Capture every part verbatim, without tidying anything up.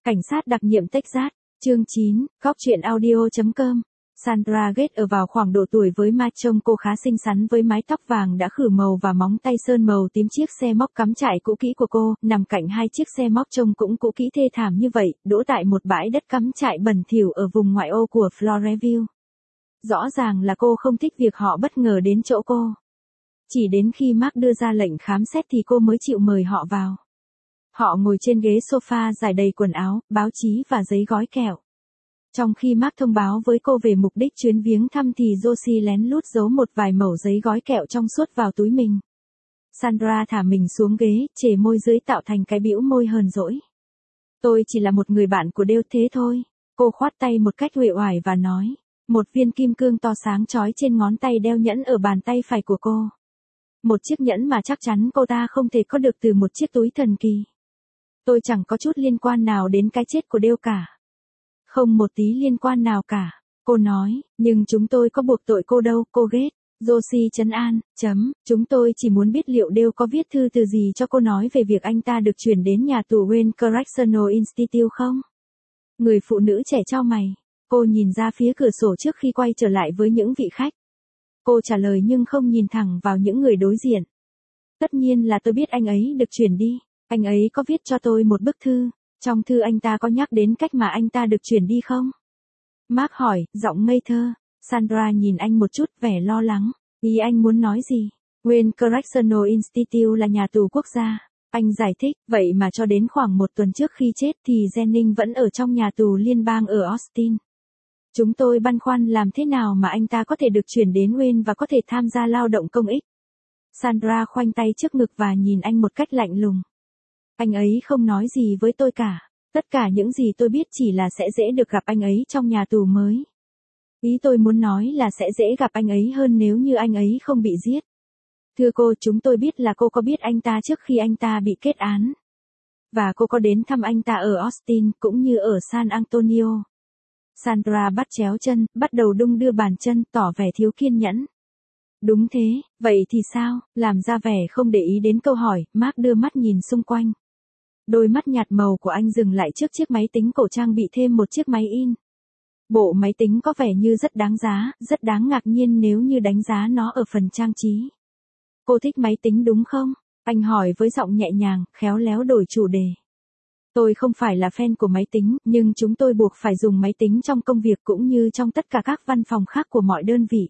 Cảnh sát đặc nhiệm Texas, chương chín, Cóc truyện audio chấm com. Sandra Gate ở vào khoảng độ tuổi với Ma, trông cô khá xinh xắn với mái tóc vàng đã khử màu và móng tay sơn màu tím. Chiếc xe móc cắm trại cũ kỹ của cô, nằm cạnh hai chiếc xe móc trông cũng cũ kỹ thê thảm như vậy, đỗ tại một bãi đất cắm trại bẩn thỉu ở vùng ngoại ô của Floresville. Rõ ràng là cô không thích việc họ bất ngờ đến chỗ cô. Chỉ đến khi Mark đưa ra lệnh khám xét thì cô mới chịu mời họ vào. Họ ngồi trên ghế sofa trải đầy quần áo, báo chí và giấy gói kẹo. Trong khi Mark thông báo với cô về mục đích chuyến viếng thăm thì Josie lén lút giấu một vài mẩu giấy gói kẹo trong suốt vào túi mình. Sandra thả mình xuống ghế, chề môi dưới tạo thành cái bĩu môi hờn dỗi. Tôi chỉ là một người bạn của Dale thế thôi. Cô khoát tay một cách uể oải và nói. Một viên kim cương to sáng chói trên ngón tay đeo nhẫn ở bàn tay phải của cô. Một chiếc nhẫn mà chắc chắn cô ta không thể có được từ một chiếc túi thần kỳ. Tôi chẳng có chút liên quan nào đến cái chết của Dale cả. Không một tí liên quan nào cả, cô nói, nhưng chúng tôi có buộc tội cô đâu, cô ghét. Josie trấn an, chấm, chúng tôi chỉ muốn biết liệu Dale có viết thư từ gì cho cô nói về việc anh ta được chuyển đến nhà tù Wayne Correctional Institute không? Người phụ nữ trẻ chau mày, cô nhìn ra phía cửa sổ trước khi quay trở lại với những vị khách. Cô trả lời nhưng không nhìn thẳng vào những người đối diện. Tất nhiên là tôi biết anh ấy được chuyển đi, anh ấy có viết cho tôi một bức thư. Trong thư anh ta có nhắc đến cách mà anh ta được chuyển đi không? Mark hỏi, giọng ngây thơ. Sandra nhìn anh một chút, vẻ lo lắng. Ý anh muốn nói gì? Wayne Correctional Institute là nhà tù quốc gia. Anh giải thích, vậy mà cho đến khoảng một tuần trước khi chết thì Jennings vẫn ở trong nhà tù liên bang ở Austin. Chúng tôi băn khoăn làm thế nào mà anh ta có thể được chuyển đến Wayne và có thể tham gia lao động công ích. Sandra khoanh tay trước ngực và nhìn anh một cách lạnh lùng. Anh ấy không nói gì với tôi cả. Tất cả những gì tôi biết chỉ là sẽ dễ được gặp anh ấy trong nhà tù mới. Ý tôi muốn nói là sẽ dễ gặp anh ấy hơn nếu như anh ấy không bị giết. Thưa cô, chúng tôi biết là cô có biết anh ta trước khi anh ta bị kết án. Và cô có đến thăm anh ta ở Austin cũng như ở San Antonio. Sandra bắt chéo chân, bắt đầu đung đưa bàn chân, tỏ vẻ thiếu kiên nhẫn. Đúng thế, vậy thì sao? Làm ra vẻ không để ý đến câu hỏi, Mark đưa mắt nhìn xung quanh. Đôi mắt nhạt màu của anh dừng lại trước chiếc máy tính cổ trang bị thêm một chiếc máy in. Bộ máy tính có vẻ như rất đáng giá, rất đáng ngạc nhiên nếu như đánh giá nó ở phần trang trí. Cô thích máy tính đúng không? Anh hỏi với giọng nhẹ nhàng, khéo léo đổi chủ đề. Tôi không phải là fan của máy tính, nhưng chúng tôi buộc phải dùng máy tính trong công việc cũng như trong tất cả các văn phòng khác của mọi đơn vị.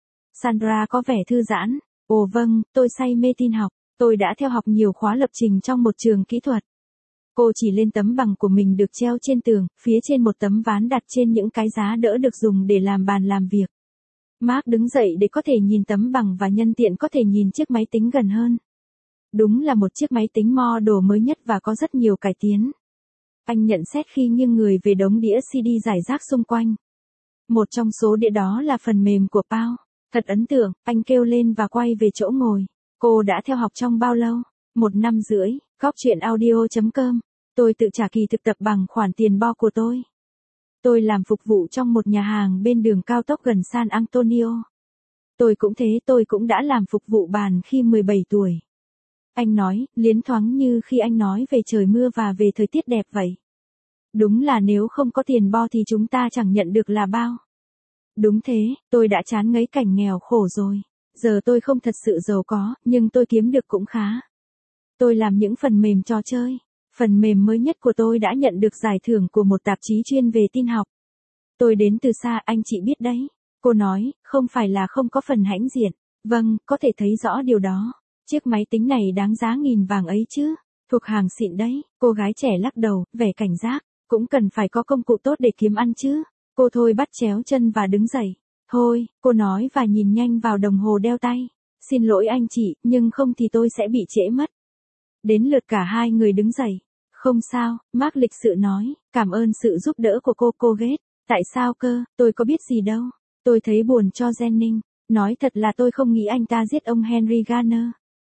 Sandra có vẻ thư giãn. Ồ vâng, tôi say mê tin học. Tôi đã theo học nhiều khóa lập trình trong một trường kỹ thuật. Cô chỉ lên tấm bằng của mình được treo trên tường, phía trên một tấm ván đặt trên những cái giá đỡ được dùng để làm bàn làm việc. Mark đứng dậy để có thể nhìn tấm bằng và nhân tiện có thể nhìn chiếc máy tính gần hơn. Đúng là một chiếc máy tính model mới nhất và có rất nhiều cải tiến. Anh nhận xét khi nghiêng người về đống đĩa xê đê rải rác xung quanh. Một trong số đĩa đó là phần mềm của Paul. Thật ấn tượng, anh kêu lên và quay về chỗ ngồi. Cô đã theo học trong bao lâu? Một năm rưỡi. Cóc truyện audio chấm com. Tôi tự trả kỳ thực tập bằng khoản tiền bo của tôi. Tôi làm phục vụ trong một nhà hàng bên đường cao tốc gần San Antonio. Tôi cũng thế, tôi cũng đã làm phục vụ bàn khi mười bảy tuổi. Anh nói, liến thoáng như khi anh nói về trời mưa và về thời tiết đẹp vậy. Đúng là nếu không có tiền bo thì chúng ta chẳng nhận được là bao. Đúng thế, tôi đã chán ngấy cảnh nghèo khổ rồi. Giờ tôi không thật sự giàu có, nhưng tôi kiếm được cũng khá. Tôi làm những phần mềm trò chơi. Phần mềm mới nhất của tôi đã nhận được giải thưởng của một tạp chí chuyên về tin học. Tôi đến từ xa, anh chị biết đấy. Cô nói, không phải là không có phần hãnh diện. Vâng, có thể thấy rõ điều đó. Chiếc máy tính này đáng giá nghìn vàng ấy chứ. Thuộc hàng xịn đấy. Cô gái trẻ lắc đầu, vẻ cảnh giác. Cũng cần phải có công cụ tốt để kiếm ăn chứ. Cô thôi bắt chéo chân và đứng dậy. Thôi, cô nói và nhìn nhanh vào đồng hồ đeo tay. Xin lỗi anh chị, nhưng không thì tôi sẽ bị trễ mất. Đến lượt cả hai người đứng dậy. Không sao, Mark lịch sự nói, cảm ơn sự giúp đỡ của cô, cô ghét. Tại sao cơ, tôi có biết gì đâu. Tôi thấy buồn cho Jennings. Nói thật là tôi không nghĩ anh ta giết ông Henry Garner.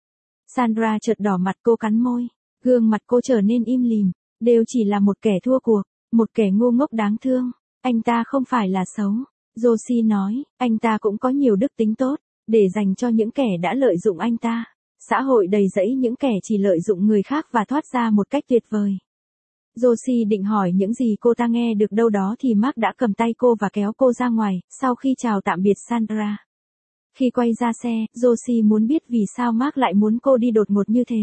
Sandra chợt đỏ mặt, cô cắn môi. Gương mặt cô trở nên im lìm. Đều chỉ là một kẻ thua cuộc, một kẻ ngu ngốc đáng thương. Anh ta không phải là xấu. Josie nói, anh ta cũng có nhiều đức tính tốt, để dành cho những kẻ đã lợi dụng anh ta. Xã hội đầy rẫy những kẻ chỉ lợi dụng người khác và thoát ra một cách tuyệt vời. Josie định hỏi những gì cô ta nghe được đâu đó thì Mark đã cầm tay cô và kéo cô ra ngoài, sau khi chào tạm biệt Sandra. Khi quay ra xe, Josie muốn biết vì sao Mark lại muốn cô đi đột ngột như thế.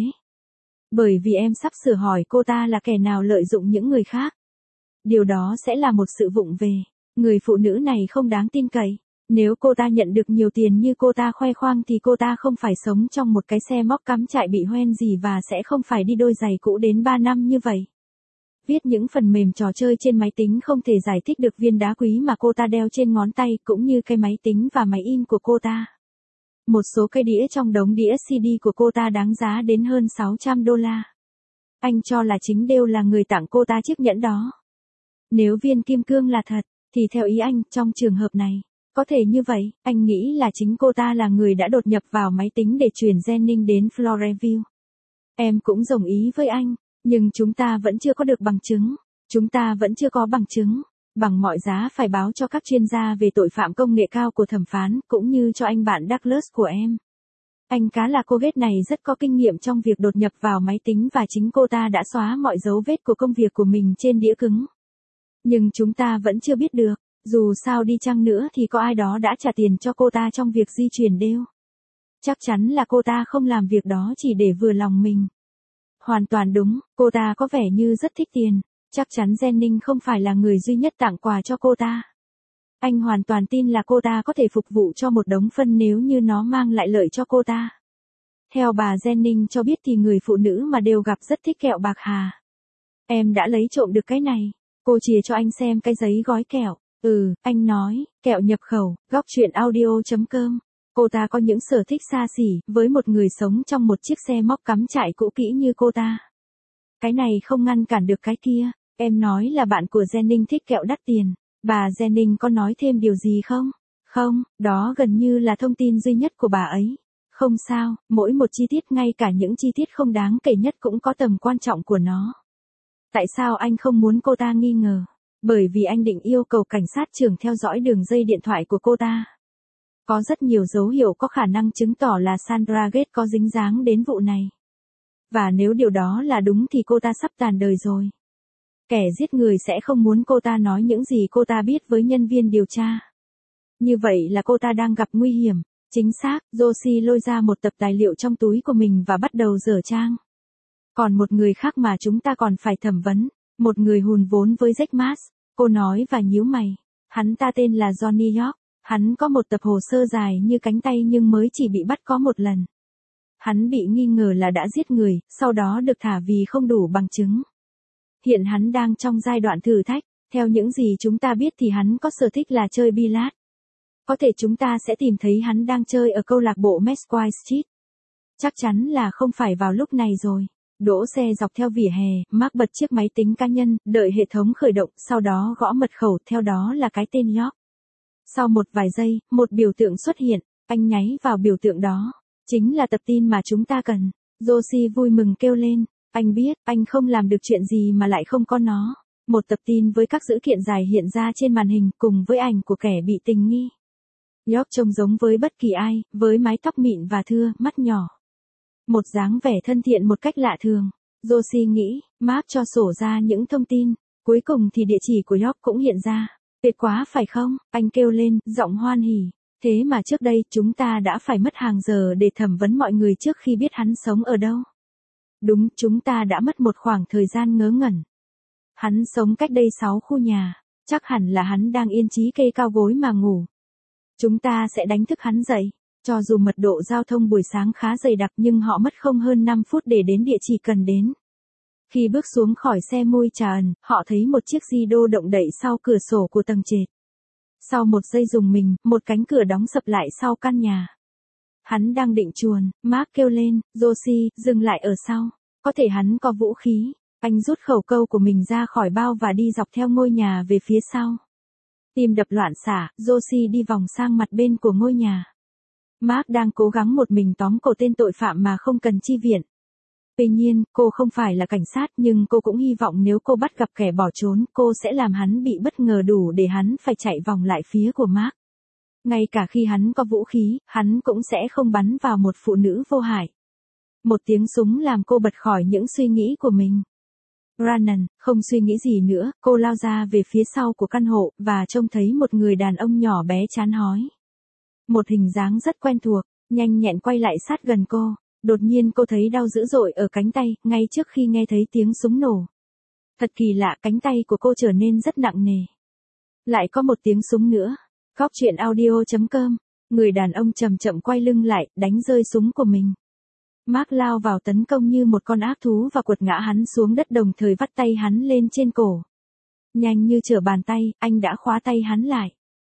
Bởi vì em sắp sửa hỏi cô ta là kẻ nào lợi dụng những người khác. Điều đó sẽ là một sự vụng về. Người phụ nữ này không đáng tin cậy. Nếu cô ta nhận được nhiều tiền như cô ta khoe khoang thì cô ta không phải sống trong một cái xe móc cắm trại bị hoen gì và sẽ không phải đi đôi giày cũ đến ba năm như vậy. Viết những phần mềm trò chơi trên máy tính không thể giải thích được viên đá quý mà cô ta đeo trên ngón tay cũng như cái máy tính và máy in của cô ta. Một số cây đĩa trong đống đĩa xê đê của cô ta đáng giá đến hơn sáu trăm đô la. Anh cho là chính Dale là người tặng cô ta chiếc nhẫn đó. Nếu viên kim cương là thật, thì theo ý anh, trong trường hợp này, có thể như vậy, anh nghĩ là chính cô ta là người đã đột nhập vào máy tính để chuyển Jennings đến Floresville. Em cũng đồng ý với anh, nhưng chúng ta vẫn chưa có được bằng chứng. Chúng ta vẫn chưa có bằng chứng. Bằng mọi giá phải báo cho các chuyên gia về tội phạm công nghệ cao của thẩm phán, cũng như cho anh bạn Douglas của em. Anh cá là cô ghét này rất có kinh nghiệm trong việc đột nhập vào máy tính và chính cô ta đã xóa mọi dấu vết của công việc của mình trên đĩa cứng. Nhưng chúng ta vẫn chưa biết được, dù sao đi chăng nữa thì có ai đó đã trả tiền cho cô ta trong việc di chuyển Dale. Chắc chắn là cô ta không làm việc đó chỉ để vừa lòng mình. Hoàn toàn đúng, cô ta có vẻ như rất thích tiền. Chắc chắn Jennings không phải là người duy nhất tặng quà cho cô ta. Anh hoàn toàn tin là cô ta có thể phục vụ cho một đống phân nếu như nó mang lại lợi cho cô ta. Theo bà Jennings cho biết thì người phụ nữ mà đều gặp rất thích kẹo bạc hà. Em đã lấy trộm được cái này. Cô chìa cho anh xem cái giấy gói kẹo. Ừ, anh nói, kẹo nhập khẩu, góc truyện audio chấm com. Cô ta có những sở thích xa xỉ, với một người sống trong một chiếc xe móc cắm trại cũ kỹ như cô ta. Cái này không ngăn cản được cái kia. Em nói là bạn của Jennings thích kẹo đắt tiền. Bà Jennings có nói thêm điều gì không? Không, đó gần như là thông tin duy nhất của bà ấy. Không sao, mỗi một chi tiết ngay cả những chi tiết không đáng kể nhất cũng có tầm quan trọng của nó. Tại sao anh không muốn cô ta nghi ngờ? Bởi vì anh định yêu cầu cảnh sát trưởng theo dõi đường dây điện thoại của cô ta. Có rất nhiều dấu hiệu có khả năng chứng tỏ là Sandra Gate có dính dáng đến vụ này. Và nếu điều đó là đúng thì cô ta sắp tàn đời rồi. Kẻ giết người sẽ không muốn cô ta nói những gì cô ta biết với nhân viên điều tra. Như vậy là cô ta đang gặp nguy hiểm. Chính xác, Josie lôi ra một tập tài liệu trong túi của mình và bắt đầu dở trang. Còn một người khác mà chúng ta còn phải thẩm vấn, một người hùn vốn với Jack Maas, cô nói và nhíu mày. Hắn ta tên là Johnny York, hắn có một tập hồ sơ dài như cánh tay nhưng mới chỉ bị bắt có một lần. Hắn bị nghi ngờ là đã giết người, sau đó được thả vì không đủ bằng chứng. Hiện hắn đang trong giai đoạn thử thách, theo những gì chúng ta biết thì hắn có sở thích là chơi billard. Có thể chúng ta sẽ tìm thấy hắn đang chơi ở câu lạc bộ Mesquite Street. Chắc chắn là không phải vào lúc này rồi. Đỗ xe dọc theo vỉa hè, Mark bật chiếc máy tính cá nhân, đợi hệ thống khởi động, sau đó gõ mật khẩu, theo đó là cái tên York. Sau một vài giây, một biểu tượng xuất hiện, anh nháy vào biểu tượng đó. Chính là tập tin mà chúng ta cần. Josie vui mừng kêu lên. Anh biết, anh không làm được chuyện gì mà lại không có nó. Một tập tin với các dữ kiện dài hiện ra trên màn hình cùng với ảnh của kẻ bị tình nghi. York trông giống với bất kỳ ai, với mái tóc mịn và thưa, mắt nhỏ. Một dáng vẻ thân thiện một cách lạ thường. Josie nghĩ, Mark cho sổ ra những thông tin. Cuối cùng thì địa chỉ của York cũng hiện ra. Tuyệt quá phải không? Anh kêu lên, giọng hoan hỉ. Thế mà trước đây chúng ta đã phải mất hàng giờ để thẩm vấn mọi người trước khi biết hắn sống ở đâu. Đúng, chúng ta đã mất một khoảng thời gian ngớ ngẩn. Hắn sống cách đây sáu khu nhà. Chắc hẳn là hắn đang yên trí kê cao gối mà ngủ. Chúng ta sẽ đánh thức hắn dậy. Cho dù mật độ giao thông buổi sáng khá dày đặc nhưng họ mất không hơn năm phút để đến địa chỉ cần đến. Khi bước xuống khỏi xe môi trà ẩn, họ thấy một chiếc di đô động đậy sau cửa sổ của tầng trệt. Sau một giây dùng mình, một cánh cửa đóng sập lại sau căn nhà. Hắn đang định chuồn, Mark kêu lên, Josie, dừng lại ở sau. Có thể hắn có vũ khí. Anh rút khẩu câu của mình ra khỏi bao và đi dọc theo ngôi nhà về phía sau. Tim đập loạn xạ, Josie đi vòng sang mặt bên của ngôi nhà. Mark đang cố gắng một mình tóm cổ tên tội phạm mà không cần chi viện. Tuy nhiên, cô không phải là cảnh sát nhưng cô cũng hy vọng nếu cô bắt gặp kẻ bỏ trốn, cô sẽ làm hắn bị bất ngờ đủ để hắn phải chạy vòng lại phía của Mark. Ngay cả khi hắn có vũ khí, hắn cũng sẽ không bắn vào một phụ nữ vô hại. Một tiếng súng làm cô bật khỏi những suy nghĩ của mình. Ranan, không suy nghĩ gì nữa, cô lao ra về phía sau của căn hộ, và trông thấy một người đàn ông nhỏ bé chán hói. Một hình dáng rất quen thuộc, nhanh nhẹn quay lại sát gần cô. Đột nhiên cô thấy đau dữ dội ở cánh tay, ngay trước khi nghe thấy tiếng súng nổ. Thật kỳ lạ, cánh tay của cô trở nên rất nặng nề. Lại có một tiếng súng nữa. Góc truyện audio chấm com. Người đàn ông chậm chậm quay lưng lại, đánh rơi súng của mình. Mark lao vào tấn công như một con ác thú và quật ngã hắn xuống đất, đồng thời vắt tay hắn lên trên cổ. Nhanh như trở bàn tay, anh đã khóa tay hắn lại.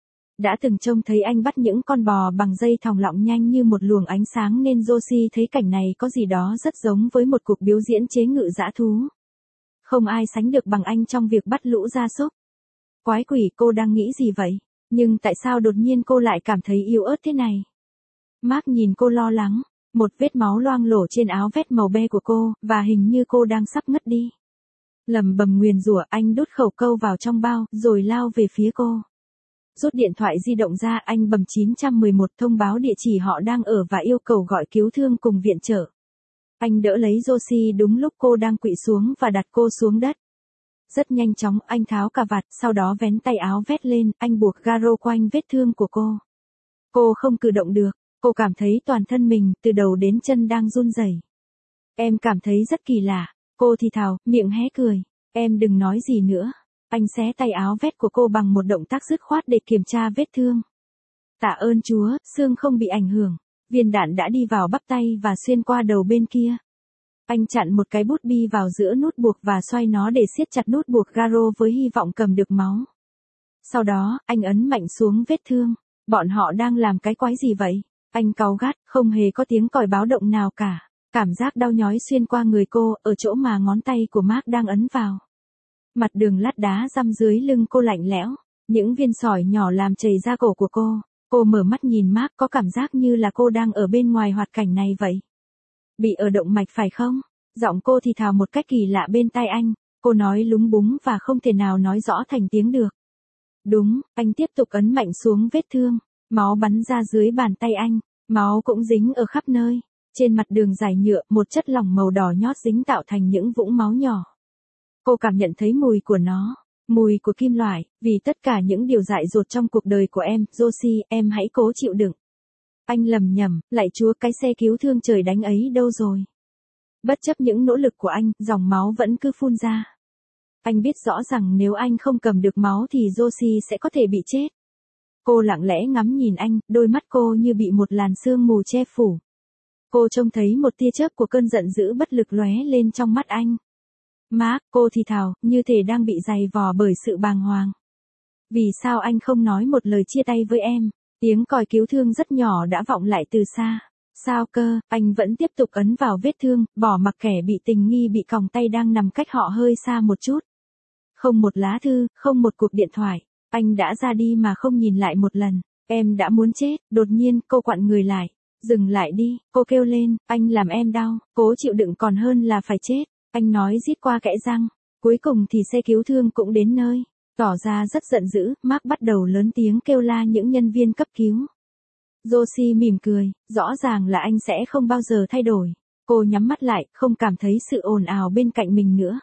Đã từng trông thấy anh bắt những con bò bằng dây thòng lọng nhanh như một luồng ánh sáng, nên Josie thấy cảnh này có gì đó rất giống với một cuộc biểu diễn chế ngự dã thú. Không ai sánh được bằng anh trong việc bắt lũ gia súc. Quái quỷ, cô đang nghĩ gì vậy? Nhưng tại sao đột nhiên cô lại cảm thấy yếu ớt thế này? Mark nhìn cô lo lắng. Một vết máu loang lổ trên áo vest màu be của cô, và hình như cô đang sắp ngất đi. Lầm bầm nguyền rủa, anh đút khẩu câu vào trong bao, rồi lao về phía cô. Rút điện thoại di động ra, anh bấm chín một một thông báo địa chỉ họ đang ở và yêu cầu gọi cứu thương cùng viện trợ. Anh đỡ lấy Josie đúng lúc cô đang quỵ xuống và đặt cô xuống đất. Rất nhanh chóng, anh tháo cà vạt, sau đó vén tay áo vest lên, anh buộc garo quanh vết thương của cô. Cô không cử động được. Cô cảm thấy toàn thân mình, từ đầu đến chân đang run rẩy. Em cảm thấy rất kỳ lạ. Cô thì thào, miệng hé cười. Em đừng nói gì nữa. Anh xé tay áo vest của cô bằng một động tác dứt khoát để kiểm tra vết thương. Tạ ơn Chúa, xương không bị ảnh hưởng. Viên đạn đã đi vào bắp tay và xuyên qua đầu bên kia. Anh chặn một cái bút bi vào giữa nút buộc và xoay nó để siết chặt nút buộc garo với hy vọng cầm được máu. Sau đó, anh ấn mạnh xuống vết thương. Bọn họ đang làm cái quái gì vậy? Anh cáu gắt, không hề có tiếng còi báo động nào cả. Cảm giác đau nhói xuyên qua người cô, ở chỗ mà ngón tay của Mark đang ấn vào. Mặt đường lát đá răm dưới lưng cô lạnh lẽo. Những viên sỏi nhỏ làm chảy ra cổ của cô. Cô mở mắt nhìn Mark, có cảm giác như là cô đang ở bên ngoài hoạt cảnh này vậy. Bị ở động mạch phải không? Giọng cô thì thào một cách kỳ lạ bên tai anh. Cô nói lúng búng và không thể nào nói rõ thành tiếng được. Đúng, anh tiếp tục ấn mạnh xuống vết thương. Máu bắn ra dưới bàn tay anh, máu cũng dính ở khắp nơi. Trên mặt đường dài nhựa, một chất lỏng màu đỏ nhót dính tạo thành những vũng máu nhỏ. Cô cảm nhận thấy mùi của nó, mùi của kim loại, vì tất cả những điều dại dột trong cuộc đời của em, Josie, em hãy cố chịu đựng. Anh lầm nhầm, lạy Chúa, cái xe cứu thương trời đánh ấy đâu rồi? Bất chấp những nỗ lực của anh, dòng máu vẫn cứ phun ra. Anh biết rõ rằng nếu anh không cầm được máu thì Josie sẽ có thể bị chết. Cô lặng lẽ ngắm nhìn anh, đôi mắt cô như bị một làn sương mù che phủ. Cô trông thấy một tia chớp của cơn giận dữ bất lực lóe lên trong mắt anh. Mark, cô thì thào, như thể đang bị giày vò bởi sự bàng hoàng. Vì sao anh không nói một lời chia tay với em? Tiếng còi cứu thương rất nhỏ đã vọng lại từ xa. Sao cơ, anh vẫn tiếp tục ấn vào vết thương, bỏ mặc kẻ bị tình nghi bị còng tay đang nằm cách họ hơi xa một chút. Không một lá thư, không một cuộc điện thoại. Anh đã ra đi mà không nhìn lại một lần. Em đã muốn chết. Đột nhiên, cô quặn người lại. Dừng lại đi, cô kêu lên, anh làm em đau, cố chịu đựng còn hơn là phải chết. Anh nói rít qua kẽ răng. Cuối cùng thì xe cứu thương cũng đến nơi. Tỏ ra rất giận dữ, Mark bắt đầu lớn tiếng kêu la những nhân viên cấp cứu. Josie mỉm cười, rõ ràng là anh sẽ không bao giờ thay đổi. Cô nhắm mắt lại, không cảm thấy sự ồn ào bên cạnh mình nữa.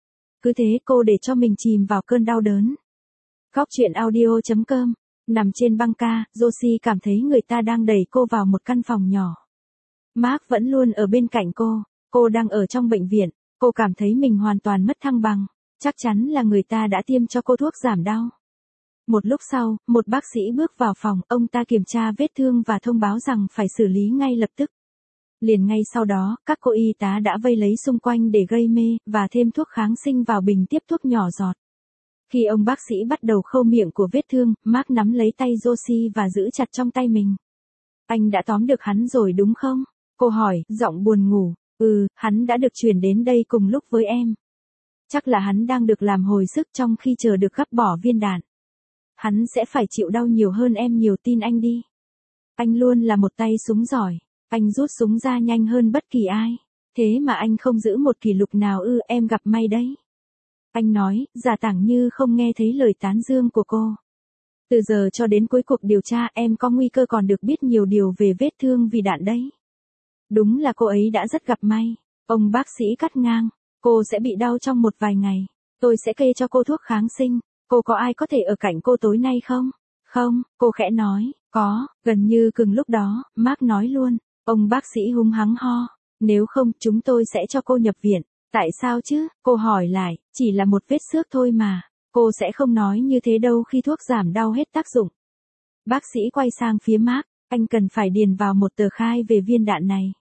Cứ thế cô để cho mình chìm vào cơn đau đớn. Góc truyện audio chấm com. Nằm trên băng ca, Josie cảm thấy người ta đang đẩy cô vào một căn phòng nhỏ. Mark vẫn luôn ở bên cạnh cô. Cô đang ở trong bệnh viện. Cô cảm thấy mình hoàn toàn mất thăng bằng. Chắc chắn là người ta đã tiêm cho cô thuốc giảm đau. Một lúc sau, một bác sĩ bước vào phòng, ông ta kiểm tra vết thương và thông báo rằng phải xử lý ngay lập tức. Liền ngay sau đó, các cô y tá đã vây lấy xung quanh để gây mê, và thêm thuốc kháng sinh vào bình tiếp thuốc nhỏ giọt. Khi ông bác sĩ bắt đầu khâu miệng của vết thương, Mark nắm lấy tay Josie và giữ chặt trong tay mình. Anh đã tóm được hắn rồi đúng không? Cô hỏi, giọng buồn ngủ. Ừ, hắn đã được chuyển đến đây cùng lúc với em. Chắc là hắn đang được làm hồi sức trong khi chờ được gắp bỏ viên đạn. Hắn sẽ phải chịu đau nhiều hơn em nhiều, tin anh đi. Anh luôn là một tay súng giỏi. Anh rút súng ra nhanh hơn bất kỳ ai. Thế mà anh không giữ một kỷ lục nào ư, em gặp may đấy. Anh nói, giả tảng như không nghe thấy lời tán dương của cô. Từ giờ cho đến cuối cuộc điều tra em có nguy cơ còn được biết nhiều điều về vết thương vì đạn đấy. Đúng là cô ấy đã rất gặp may. Ông bác sĩ cắt ngang. Cô sẽ bị đau trong một vài ngày. Tôi sẽ kê cho cô thuốc kháng sinh. Cô có ai có thể ở cạnh cô tối nay không? Không, cô khẽ nói, có, gần như cùng lúc đó, Mark nói luôn. Ông bác sĩ hung hăng ho. Nếu không, chúng tôi sẽ cho cô nhập viện. Tại sao chứ? Cô hỏi lại, chỉ là một vết xước thôi mà. Cô sẽ không nói như thế đâu khi thuốc giảm đau hết tác dụng. Bác sĩ quay sang phía Mark, anh cần phải điền vào một tờ khai về viên đạn này.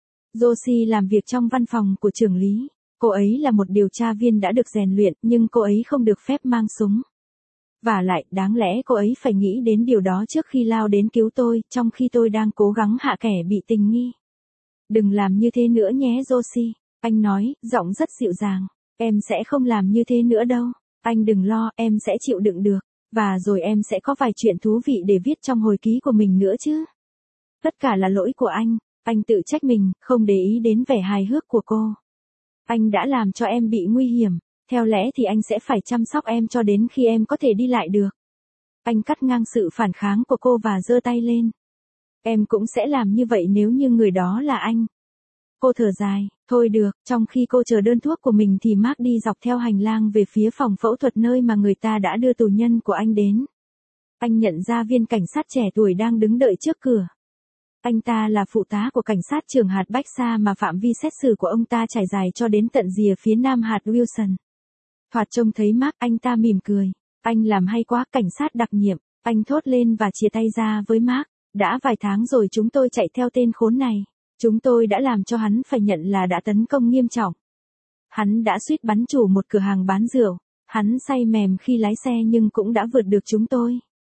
Josie làm việc trong văn phòng của trưởng lý. Cô ấy là một điều tra viên đã được rèn luyện, nhưng cô ấy không được phép mang súng. Và lại, đáng lẽ cô ấy phải nghĩ đến điều đó trước khi lao đến cứu tôi, trong khi tôi đang cố gắng hạ kẻ bị tình nghi. Đừng làm như thế nữa nhé Josie, anh nói, giọng rất dịu dàng. Em sẽ không làm như thế nữa đâu. Anh đừng lo, em sẽ chịu đựng được. Và rồi em sẽ có vài chuyện thú vị để viết trong hồi ký của mình nữa chứ. Tất cả là lỗi của anh. Anh tự trách mình, không để ý đến vẻ hài hước của cô. Anh đã làm cho em bị nguy hiểm. Theo lẽ thì anh sẽ phải chăm sóc em cho đến khi em có thể đi lại được. Anh cắt ngang sự phản kháng của cô và giơ tay lên. Em cũng sẽ làm như vậy nếu như người đó là anh. Cô thở dài, thôi được, trong khi cô chờ đơn thuốc của mình thì Mark đi dọc theo hành lang về phía phòng phẫu thuật nơi mà người ta đã đưa tù nhân của anh đến. Anh nhận ra viên cảnh sát trẻ tuổi đang đứng đợi trước cửa. Anh ta là phụ tá của cảnh sát trưởng hạt Baxa mà phạm vi xét xử của ông ta trải dài cho đến tận rìa phía nam hạt Wilson. Thoạt trông thấy Mark, anh ta mỉm cười. Anh làm hay quá, cảnh sát đặc nhiệm. Anh thốt lên và chia tay ra với Mark. Đã vài tháng rồi chúng tôi chạy theo tên khốn này. Chúng tôi đã làm cho hắn phải nhận là đã tấn công nghiêm trọng. Hắn đã suýt bắn chủ một cửa hàng bán rượu. Hắn say mềm khi lái xe nhưng cũng đã vượt được chúng tôi.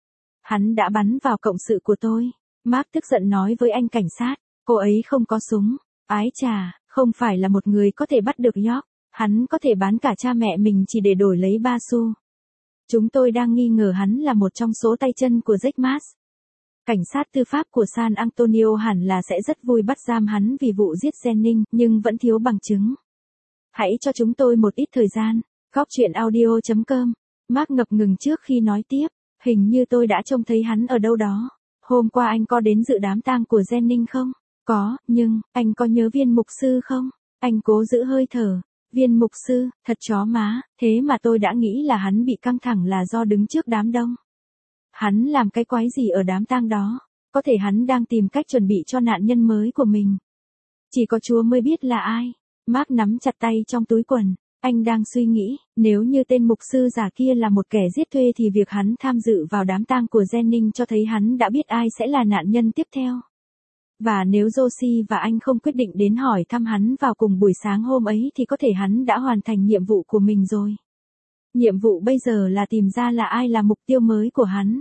Hắn đã bắn vào cộng sự của tôi. Mark tức giận nói với anh cảnh sát. Cô ấy không có súng. Ái chà, không phải là một người có thể bắt được York. Hắn có thể bán cả cha mẹ mình chỉ để đổi lấy ba xu. Chúng tôi đang nghi ngờ hắn là một trong số tay chân của Jack Maas. Cảnh sát tư pháp của San Antonio hẳn là sẽ rất vui bắt giam hắn vì vụ giết Jennings, nhưng vẫn thiếu bằng chứng. Hãy cho chúng tôi một ít thời gian. Góc truyện audio chấm com. Mark ngập ngừng trước khi nói tiếp. Hình như tôi đã trông thấy hắn ở đâu đó. Hôm qua anh có đến dự đám tang của Jennings không? Có, nhưng, anh có nhớ viên mục sư không? Anh cố giữ hơi thở. Viên mục sư, thật chó má, thế mà tôi đã nghĩ là hắn bị căng thẳng là do đứng trước đám đông. Hắn làm cái quái gì ở đám tang đó? Có thể hắn đang tìm cách chuẩn bị cho nạn nhân mới của mình. Chỉ có Chúa mới biết là ai. Mark nắm chặt tay trong túi quần. Anh đang suy nghĩ, nếu như tên mục sư già kia là một kẻ giết thuê thì việc hắn tham dự vào đám tang của Jennings cho thấy hắn đã biết ai sẽ là nạn nhân tiếp theo. Và nếu Josie và anh không quyết định đến hỏi thăm hắn vào cùng buổi sáng hôm ấy thì có thể hắn đã hoàn thành nhiệm vụ của mình rồi. Nhiệm vụ bây giờ là tìm ra là ai là mục tiêu mới của hắn.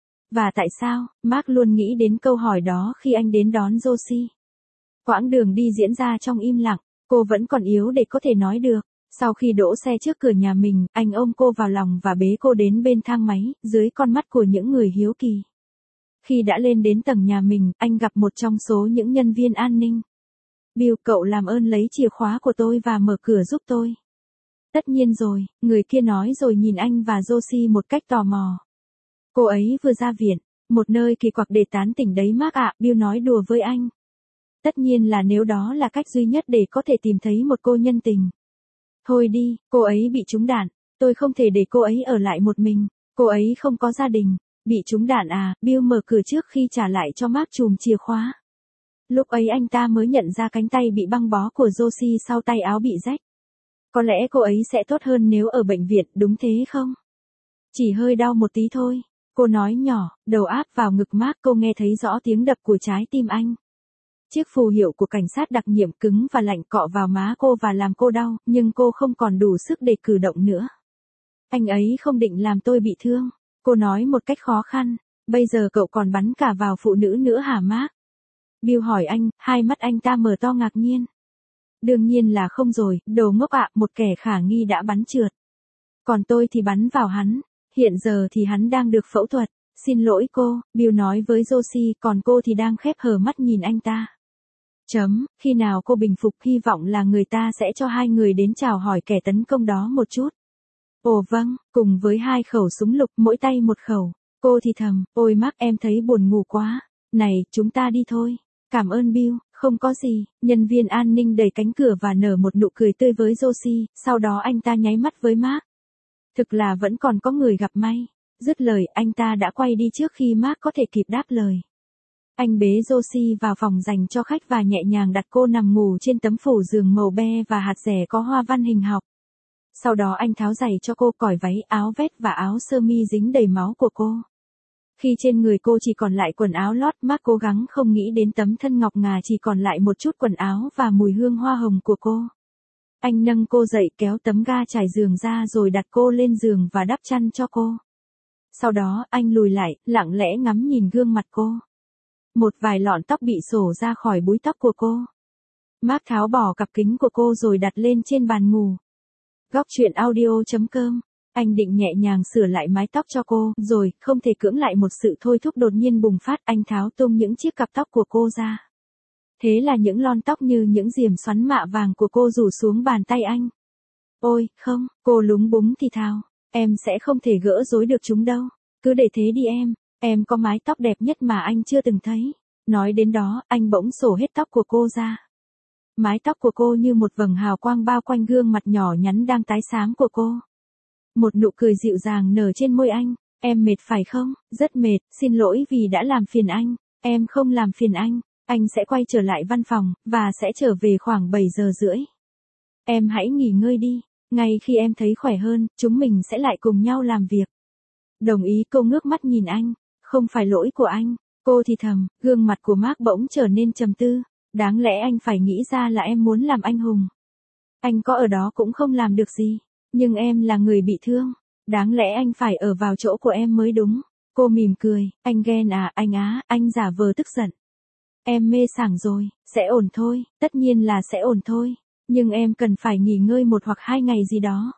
Và tại sao, Mark luôn nghĩ đến câu hỏi đó khi anh đến đón Josie. Quãng đường đi diễn ra trong im lặng, cô vẫn còn yếu để có thể nói được. Sau khi đỗ xe trước cửa nhà mình, anh ôm cô vào lòng và bế cô đến bên thang máy, dưới con mắt của những người hiếu kỳ. Khi đã lên đến tầng nhà mình, anh gặp một trong số những nhân viên an ninh. Bill, cậu làm ơn lấy chìa khóa của tôi và mở cửa giúp tôi. Tất nhiên rồi, người kia nói rồi nhìn anh và Josie một cách tò mò. Cô ấy vừa ra viện, một nơi kỳ quặc để tán tỉnh đấy Mark ạ, Bill nói đùa với anh. Tất nhiên là nếu đó là cách duy nhất để có thể tìm thấy một cô nhân tình. Thôi đi, cô ấy bị trúng đạn, tôi không thể để cô ấy ở lại một mình, cô ấy không có gia đình. Bị trúng đạn à, Bill mở cửa trước khi trả lại cho Mark chùm chìa khóa. Lúc ấy anh ta mới nhận ra cánh tay bị băng bó của Josie sau tay áo bị rách. Có lẽ cô ấy sẽ tốt hơn nếu ở bệnh viện, đúng thế không? Chỉ hơi đau một tí thôi, cô nói nhỏ, đầu áp vào ngực Mark, cô nghe thấy rõ tiếng đập của trái tim anh. Chiếc phù hiệu của cảnh sát đặc nhiệm cứng và lạnh cọ vào má cô và làm cô đau, nhưng cô không còn đủ sức để cử động nữa. Anh ấy không định làm tôi bị thương. Cô nói một cách khó khăn, bây giờ cậu còn bắn cả vào phụ nữ nữa hả Mark? Bill hỏi anh, hai mắt anh ta mở to ngạc nhiên. Đương nhiên là không rồi, đồ ngốc ạ, một kẻ khả nghi đã bắn trượt. Còn tôi thì bắn vào hắn, hiện giờ thì hắn đang được phẫu thuật. Xin lỗi cô, Bill nói với Josie, còn cô thì đang khép hờ mắt nhìn anh ta. Chấm, khi nào cô bình phục hy vọng là người ta sẽ cho hai người đến chào hỏi kẻ tấn công đó một chút. Ồ vâng, cùng với hai khẩu súng lục mỗi tay một khẩu. Cô thì thầm, ôi Mark em thấy buồn ngủ quá. Này, chúng ta đi thôi. Cảm ơn Bill, Không có gì, nhân viên an ninh đẩy cánh cửa và nở một nụ cười tươi với Josie, sau đó anh ta nháy mắt với Mark. Thực là vẫn còn có người gặp may. Dứt lời, anh ta đã quay đi trước khi Mark có thể kịp đáp lời. Anh bế Josie vào phòng dành cho khách và nhẹ nhàng đặt cô nằm ngủ trên tấm phủ giường màu be và hạt dẻ có hoa văn hình học. Sau đó anh tháo giày cho cô, cởi váy, áo vest và áo sơ mi dính đầy máu của cô. Khi trên người cô chỉ còn lại quần áo lót, Mark cố gắng không nghĩ đến tấm thân ngọc ngà chỉ còn lại một chút quần áo và mùi hương hoa hồng của cô. Anh nâng cô dậy, kéo tấm ga trải giường ra rồi đặt cô lên giường và đắp chăn cho cô. Sau đó, anh lùi lại, lặng lẽ ngắm nhìn gương mặt cô. Một vài lọn tóc bị xổ ra khỏi búi tóc của cô. Mark tháo bỏ cặp kính của cô rồi đặt lên trên bàn ngủ. Góc truyện audio chấm com. Anh định nhẹ nhàng sửa lại mái tóc cho cô, rồi, không thể cưỡng lại một sự thôi thúc đột nhiên bùng phát, anh tháo tung những chiếc cặp tóc của cô ra. Thế là những lon tóc như những diềm xoắn mạ vàng của cô rủ xuống bàn tay anh. Ôi, không, cô lúng búng thì thào, em sẽ không thể gỡ rối được chúng đâu, cứ để thế đi em, em có mái tóc đẹp nhất mà anh chưa từng thấy. Nói đến đó, anh bỗng xổ hết tóc của cô ra. Mái tóc của cô như một vầng hào quang bao quanh gương mặt nhỏ nhắn đang tái xám của cô. Một nụ cười dịu dàng nở trên môi anh. Em mệt phải không? Rất mệt, xin lỗi vì đã làm phiền anh. Em không làm phiền anh. Anh sẽ quay trở lại văn phòng, và sẽ trở về khoảng bảy giờ rưỡi. Em hãy nghỉ ngơi đi. Ngay khi em thấy khỏe hơn, chúng mình sẽ lại cùng nhau làm việc. Đồng ý, cô ngước mắt nhìn anh. Không phải lỗi của anh. Cô thì thầm, gương mặt của Mark bỗng trở nên trầm tư. Đáng lẽ anh phải nghĩ ra là em muốn làm anh hùng. Anh có ở đó cũng không làm được gì. Nhưng em là người bị thương. Đáng lẽ anh phải ở vào chỗ của em mới đúng. Cô mỉm cười, anh ghen à, anh á, anh giả vờ tức giận. Em mê sảng rồi, sẽ ổn thôi, tất nhiên là sẽ ổn thôi. Nhưng em cần phải nghỉ ngơi một hoặc hai ngày gì đó.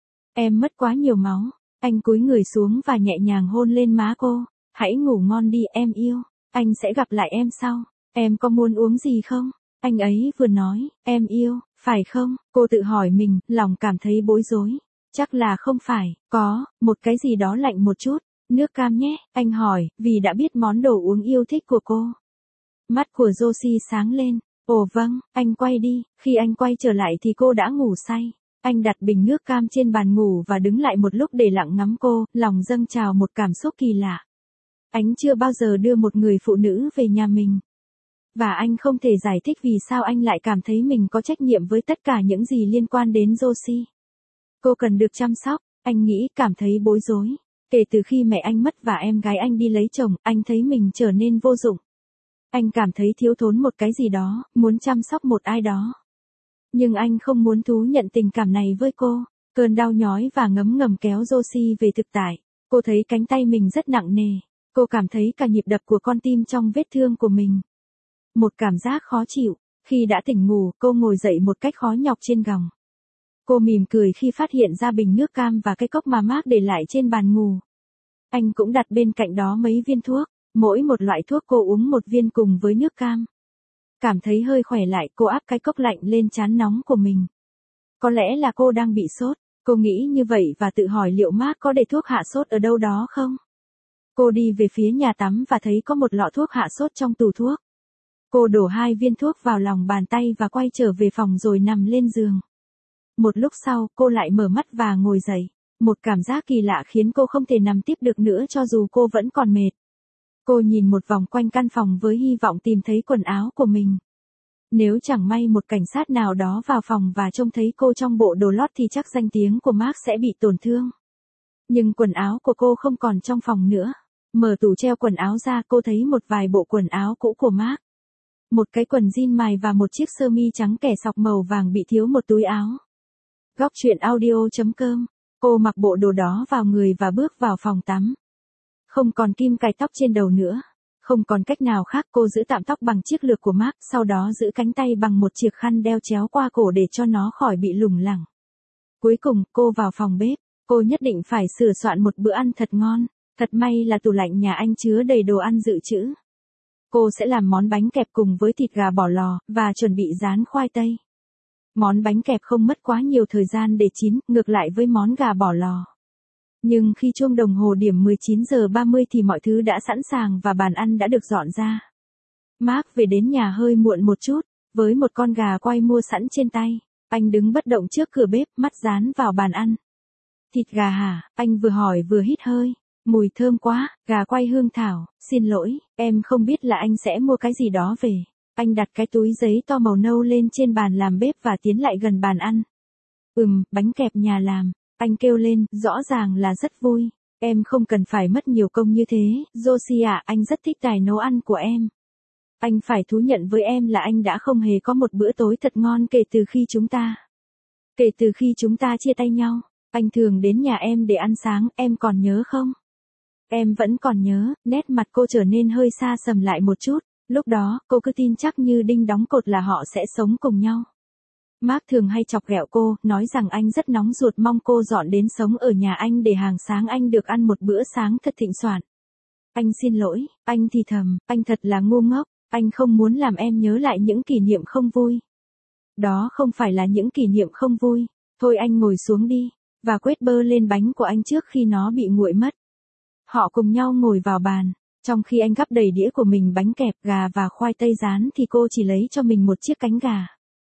Em mất quá nhiều máu. Anh cúi người xuống và nhẹ nhàng hôn lên má cô. Hãy ngủ ngon đi em yêu. Anh sẽ gặp lại em sau. Em có muốn uống gì không? Anh ấy vừa nói, em yêu, phải không? Cô tự hỏi mình, lòng cảm thấy bối rối. Chắc là không phải, có, một cái gì đó lạnh một chút. Nước cam nhé, anh hỏi, vì đã biết món đồ uống yêu thích của cô. Mắt của Josie sáng lên. Ồ vâng, anh quay đi. Khi anh quay trở lại thì cô đã ngủ say. Anh đặt bình nước cam trên bàn ngủ và đứng lại một lúc để lặng ngắm cô, lòng dâng trào một cảm xúc kỳ lạ. Anh chưa bao giờ đưa một người phụ nữ về nhà mình. Và anh không thể giải thích vì sao anh lại cảm thấy mình có trách nhiệm với tất cả những gì liên quan đến Josie. Cô cần được chăm sóc, anh nghĩ, cảm thấy bối rối. Kể từ khi mẹ anh mất và em gái anh đi lấy chồng, anh thấy mình trở nên vô dụng. Anh cảm thấy thiếu thốn một cái gì đó, muốn chăm sóc một ai đó. Nhưng anh không muốn thú nhận tình cảm này với cô. Cơn đau nhói và ngấm ngầm kéo Josie về thực tại. Cô thấy cánh tay mình rất nặng nề. Cô cảm thấy cả nhịp đập của con tim trong vết thương của mình. Một cảm giác khó chịu. Khi đã tỉnh ngủ, cô ngồi dậy một cách khó nhọc trên gòng. Cô mỉm cười khi phát hiện ra bình nước cam và cái cốc mà Mark để lại trên bàn ngủ. Anh cũng đặt bên cạnh đó mấy viên thuốc. Mỗi một loại thuốc cô uống một viên cùng với nước cam. Cảm thấy hơi khỏe lại, cô áp cái cốc lạnh lên trán nóng của mình. Có lẽ là cô đang bị sốt. Cô nghĩ như vậy và tự hỏi liệu Mark có để thuốc hạ sốt ở đâu đó không? Cô đi về phía nhà tắm và thấy có một lọ thuốc hạ sốt trong tủ thuốc. Cô đổ hai viên thuốc vào lòng bàn tay và quay trở về phòng rồi nằm lên giường. Một lúc sau, cô lại mở mắt và ngồi dậy. Một cảm giác kỳ lạ khiến cô không thể nằm tiếp được nữa cho dù cô vẫn còn mệt. Cô nhìn một vòng quanh căn phòng với hy vọng tìm thấy quần áo của mình. Nếu chẳng may một cảnh sát nào đó vào phòng và trông thấy cô trong bộ đồ lót thì chắc danh tiếng của Mark sẽ bị tổn thương. Nhưng quần áo của cô không còn trong phòng nữa. Mở tủ treo quần áo ra, cô thấy một vài bộ quần áo cũ của Mark. Một cái quần jean mài và một chiếc sơ mi trắng kẻ sọc màu vàng bị thiếu một túi áo. Góc truyện audio chấm com. Cô mặc bộ đồ đó vào người và bước vào phòng tắm. Không còn kim cài tóc trên đầu nữa. Không còn cách nào khác, cô giữ tạm tóc bằng chiếc lược của Mark, sau đó giữ cánh tay bằng một chiếc khăn đeo chéo qua cổ để cho nó khỏi bị lủng lẳng. Cuối cùng, cô vào phòng bếp. Cô nhất định phải sửa soạn một bữa ăn thật ngon. Thật may là tủ lạnh nhà anh chứa đầy đồ ăn dự trữ. Cô sẽ làm món bánh kẹp cùng với thịt gà bỏ lò, và chuẩn bị rán khoai tây. Món bánh kẹp không mất quá nhiều thời gian để chín, ngược lại với món gà bỏ lò. Nhưng khi chuông đồng hồ điểm mười chín giờ ba mươi thì mọi thứ đã sẵn sàng và bàn ăn đã được dọn ra. Mark về đến nhà hơi muộn một chút, với một con gà quay mua sẵn trên tay. Anh đứng bất động trước cửa bếp, mắt dán vào bàn ăn. Thịt gà hả? Anh vừa hỏi vừa hít hơi. Mùi thơm quá, gà quay hương thảo, xin lỗi, em không biết là anh sẽ mua cái gì đó về. Anh đặt cái túi giấy to màu nâu lên trên bàn làm bếp và tiến lại gần bàn ăn. Ừm, bánh kẹp nhà làm. Anh kêu lên, rõ ràng là rất vui. Em không cần phải mất nhiều công như thế, Josie ạ, anh rất thích tài nấu ăn của em. Anh phải thú nhận với em là anh đã không hề có một bữa tối thật ngon kể từ khi chúng ta. Kể từ khi chúng ta chia tay nhau, anh thường đến nhà em để ăn sáng, em còn nhớ không? Em vẫn còn nhớ, nét mặt cô trở nên hơi xa sầm lại một chút. Lúc đó, cô cứ tin chắc như đinh đóng cột là họ sẽ sống cùng nhau. Mark thường hay chọc ghẹo cô, nói rằng anh rất nóng ruột mong cô dọn đến sống ở nhà anh để hàng sáng anh được ăn một bữa sáng thật thịnh soạn. Anh xin lỗi, anh thì thầm, anh thật là ngu ngốc, anh không muốn làm em nhớ lại những kỷ niệm không vui. Đó không phải là những kỷ niệm không vui, thôi anh ngồi xuống đi, và quét bơ lên bánh của anh trước khi nó bị nguội mất. Họ cùng nhau ngồi vào bàn, trong khi anh gắp đầy đĩa của mình bánh kẹp gà và khoai tây rán thì cô chỉ lấy cho mình một chiếc cánh gà.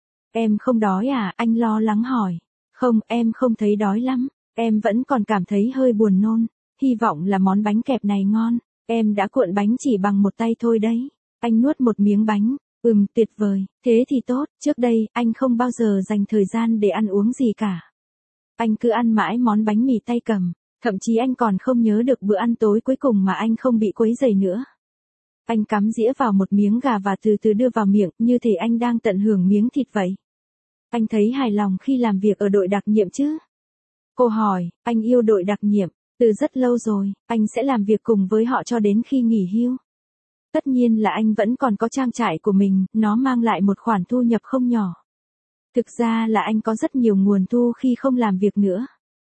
Em không đói à? Anh lo lắng hỏi. Không, em không thấy đói lắm, em vẫn còn cảm thấy hơi buồn nôn, hy vọng là món bánh kẹp này ngon, em đã cuộn bánh chỉ bằng một tay thôi đấy. Anh nuốt một miếng bánh, ừm, tuyệt vời, thế thì tốt, trước đây, anh không bao giờ dành thời gian để ăn uống gì cả. Anh cứ ăn mãi món bánh mì tay cầm, thậm chí anh còn không nhớ được bữa ăn tối cuối cùng mà anh không bị quấy rầy nữa. Anh cắm dĩa vào một miếng gà và từ từ đưa vào miệng, như thể anh đang tận hưởng miếng thịt vậy. Anh thấy hài lòng khi làm việc ở đội đặc nhiệm chứ? Cô hỏi, anh yêu đội đặc nhiệm, từ rất lâu rồi, anh sẽ làm việc cùng với họ cho đến khi nghỉ hưu. Tất nhiên là anh vẫn còn có trang trại của mình, nó mang lại một khoản thu nhập không nhỏ. Thực ra là anh có rất nhiều nguồn thu khi không làm việc nữa.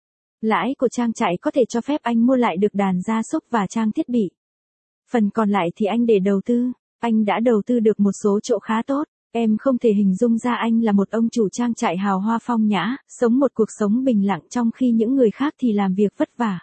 Lãi của trang trại có thể cho phép anh mua lại được đàn gia súc và trang thiết bị. Phần còn lại thì anh để đầu tư, anh đã đầu tư được một số chỗ khá tốt. Em không thể hình dung ra anh là một ông chủ trang trại hào hoa phong nhã, sống một cuộc sống bình lặng trong khi những người khác thì làm việc vất vả.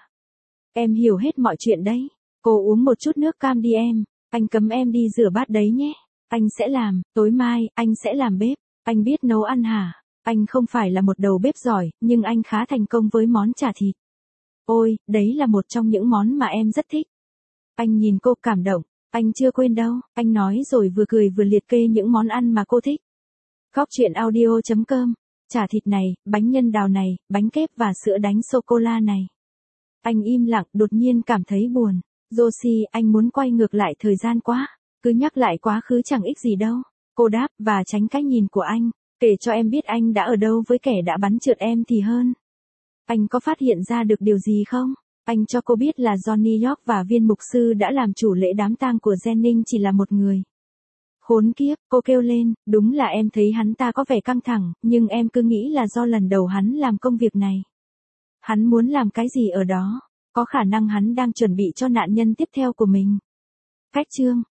Em hiểu hết mọi chuyện đấy. Cô uống một chút nước cam đi em. Anh cấm em đi rửa bát đấy nhé. Anh sẽ làm, tối mai, anh sẽ làm bếp. Anh biết nấu ăn hả? Anh không phải là một đầu bếp giỏi, nhưng anh khá thành công với món chả thịt. Ôi, đấy là một trong những món mà em rất thích. Anh nhìn cô cảm động. Anh chưa quên đâu, anh nói rồi vừa cười vừa liệt kê những món ăn mà cô thích. Góc truyện audio chấm com, chả thịt này, bánh nhân đào này, bánh kép và sữa đánh sô-cô-la này. Anh im lặng, đột nhiên cảm thấy buồn. Josie, anh muốn quay ngược lại thời gian quá, cứ nhắc lại quá khứ chẳng ích gì đâu. Cô đáp, và tránh cái nhìn của anh, kể cho em biết anh đã ở đâu với kẻ đã bắn trượt em thì hơn. Anh có phát hiện ra được điều gì không? Anh cho cô biết là Johnny York và viên mục sư đã làm chủ lễ đám tang của Jennings chỉ là một người. Khốn kiếp, cô kêu lên, đúng là em thấy hắn ta có vẻ căng thẳng, nhưng em cứ nghĩ là do lần đầu hắn làm công việc này. Hắn muốn làm cái gì ở đó? Có khả năng hắn đang chuẩn bị cho nạn nhân tiếp theo của mình. Cách chương